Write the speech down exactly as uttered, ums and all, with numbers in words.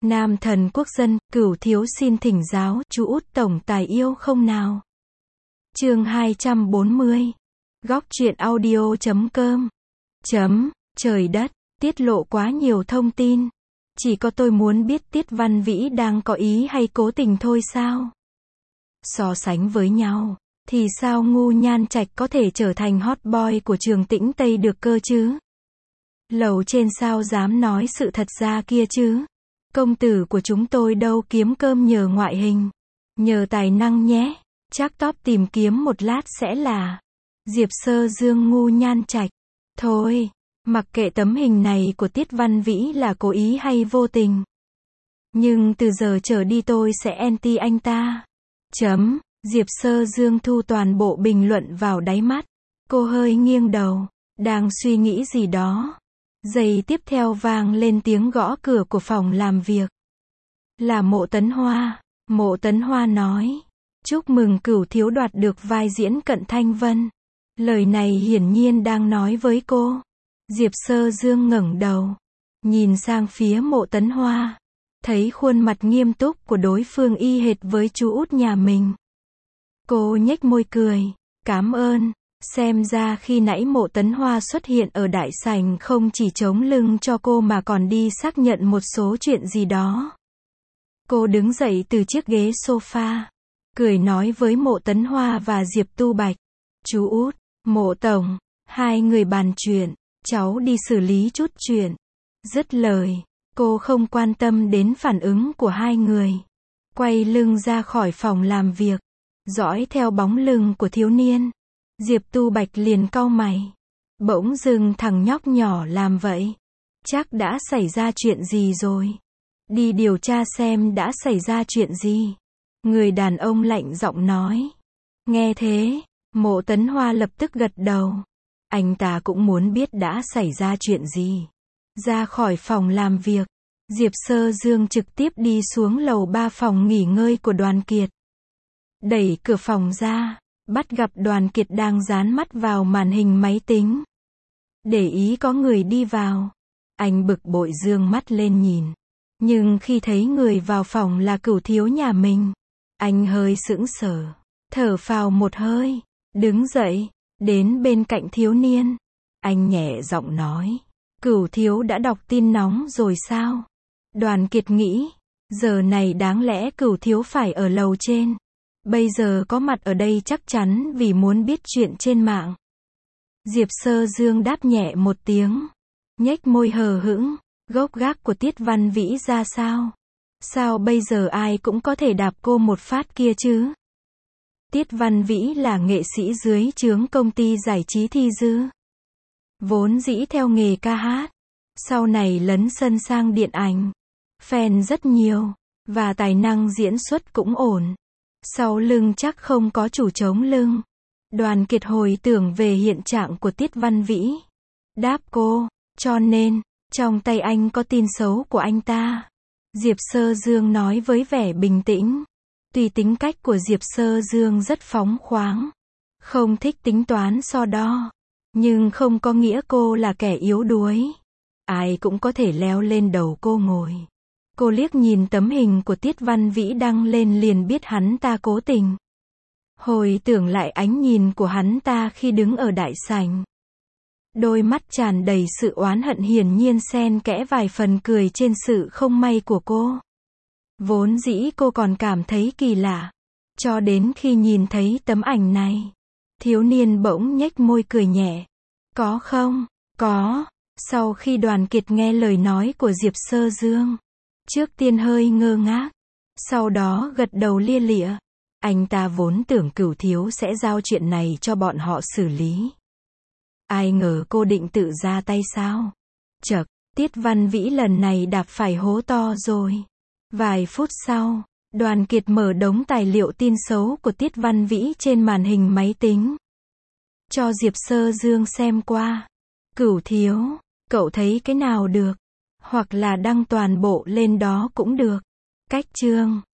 Nam thần quốc dân, Cửu thiếu xin thỉnh giáo, chú út tổng tài yêu không nào? Chương hai trăm bốn mươi. Góc truyện audio chấm com. Chấm, trời đất, tiết lộ quá nhiều thông tin. Chỉ có tôi muốn biết Tiết Văn Vĩ đang có ý hay cố tình thôi sao? So sánh với nhau, thì sao Ngu Nhan Trạch có thể trở thành hot boy của Trường Tĩnh Tây được cơ chứ? Lầu trên sao dám nói sự thật ra kia chứ? Công tử của chúng tôi đâu kiếm cơm nhờ ngoại hình, nhờ tài năng nhé. Chắc top tìm kiếm một lát sẽ là Diệp Sơ Dương Ngu Nhan Trạch. Thôi, mặc kệ tấm hình này của Tiết Văn Vĩ là cố ý hay vô tình. Nhưng từ giờ trở đi tôi sẽ anti anh ta. Chấm, Diệp Sơ Dương thu toàn bộ bình luận vào đáy mắt. Cô hơi nghiêng đầu, đang suy nghĩ gì đó. Giây tiếp theo vang lên tiếng gõ cửa của phòng làm việc. Là Mộ Tấn Hoa. Mộ Tấn Hoa nói, chúc mừng Cửu thiếu đoạt được vai diễn Cận Thanh Vân. Lời này hiển nhiên đang nói với cô. Diệp Sơ Dương ngẩng đầu, nhìn sang phía Mộ Tấn Hoa, thấy khuôn mặt nghiêm túc của đối phương y hệt với chú út nhà mình. Cô nhếch môi cười, cảm ơn. Xem ra khi nãy Mộ Tấn Hoa xuất hiện ở đại sảnh không chỉ chống lưng cho cô mà còn đi xác nhận một số chuyện gì đó. Cô đứng dậy từ chiếc ghế sofa, cười nói với Mộ Tấn Hoa và Diệp Tu Bạch. Chú út, Mộ tổng, hai người bàn chuyện, cháu đi xử lý chút chuyện. Dứt lời, cô không quan tâm đến phản ứng của hai người. Quay lưng ra khỏi phòng làm việc, dõi theo bóng lưng của thiếu niên. Diệp Tu Bạch liền cau mày. Bỗng dưng thằng nhóc nhỏ làm vậy. Chắc đã xảy ra chuyện gì rồi. Đi điều tra xem đã xảy ra chuyện gì. Người đàn ông lạnh giọng nói. Nghe thế, Mộ Tấn Hoa lập tức gật đầu. Anh ta cũng muốn biết đã xảy ra chuyện gì. Ra khỏi phòng làm việc, Diệp Sơ Dương trực tiếp đi xuống lầu ba phòng nghỉ ngơi của Đoàn Kiệt. Đẩy cửa phòng ra, bắt gặp Đoàn Kiệt đang dán mắt vào màn hình máy tính. Để ý có người đi vào. Anh bực bội dương mắt lên nhìn. Nhưng khi thấy người vào phòng là Cửu thiếu nhà mình, anh hơi sững sờ, thở phào một hơi, đứng dậy, đến bên cạnh thiếu niên. Anh nhẹ giọng nói, Cửu thiếu đã đọc tin nóng rồi sao? Đoàn Kiệt nghĩ, giờ này đáng lẽ Cửu thiếu phải ở lầu trên. Bây giờ có mặt ở đây chắc chắn vì muốn biết chuyện trên mạng. Diệp Sơ Dương đáp nhẹ một tiếng, nhếch môi hờ hững. Gốc gác của Tiết Văn Vĩ ra sao? Sao bây giờ ai cũng có thể đạp cô một phát kia chứ? Tiết Văn Vĩ là nghệ sĩ dưới trướng công ty giải trí Thi Dư. Vốn dĩ theo nghề ca hát, sau này lấn sân sang điện ảnh. Fan rất nhiều, và tài năng diễn xuất cũng ổn. Sau lưng chắc không có chủ chống lưng. Đoàn Kiệt hồi tưởng về hiện trạng của Tiết Văn Vĩ. Đáp cô, cho nên, trong tay anh có tin xấu của anh ta. Diệp Sơ Dương nói với vẻ bình tĩnh. Tuy tính cách của Diệp Sơ Dương rất phóng khoáng, không thích tính toán so đo, nhưng không có nghĩa cô là kẻ yếu đuối. Ai cũng có thể leo lên đầu cô ngồi. Cô liếc nhìn tấm hình của Tiết Văn Vĩ đăng lên liền biết hắn ta cố tình. Hồi tưởng lại ánh nhìn của hắn ta khi đứng ở đại sảnh. Đôi mắt tràn đầy sự oán hận hiển nhiên xen kẽ vài phần cười trên sự không may của cô. Vốn dĩ cô còn cảm thấy kỳ lạ. Cho đến khi nhìn thấy tấm ảnh này. Thiếu niên bỗng nhếch môi cười nhẹ. Có không? Có. Sau khi Đoàn Kiệt nghe lời nói của Diệp Sơ Dương, trước tiên hơi ngơ ngác, sau đó gật đầu lia lịa. Anh ta vốn tưởng Cửu thiếu sẽ giao chuyện này cho bọn họ xử lý. Ai ngờ cô định tự ra tay sao? Chậc, Tiết Văn Vĩ lần này đạp phải hố to rồi. Vài phút sau, Đoàn Kiệt mở đống tài liệu tin xấu của Tiết Văn Vĩ trên màn hình máy tính. Cho Diệp Sơ Dương xem qua. Cửu thiếu, cậu thấy cái nào được? Hoặc là đăng toàn bộ lên đó cũng được. Cách chương.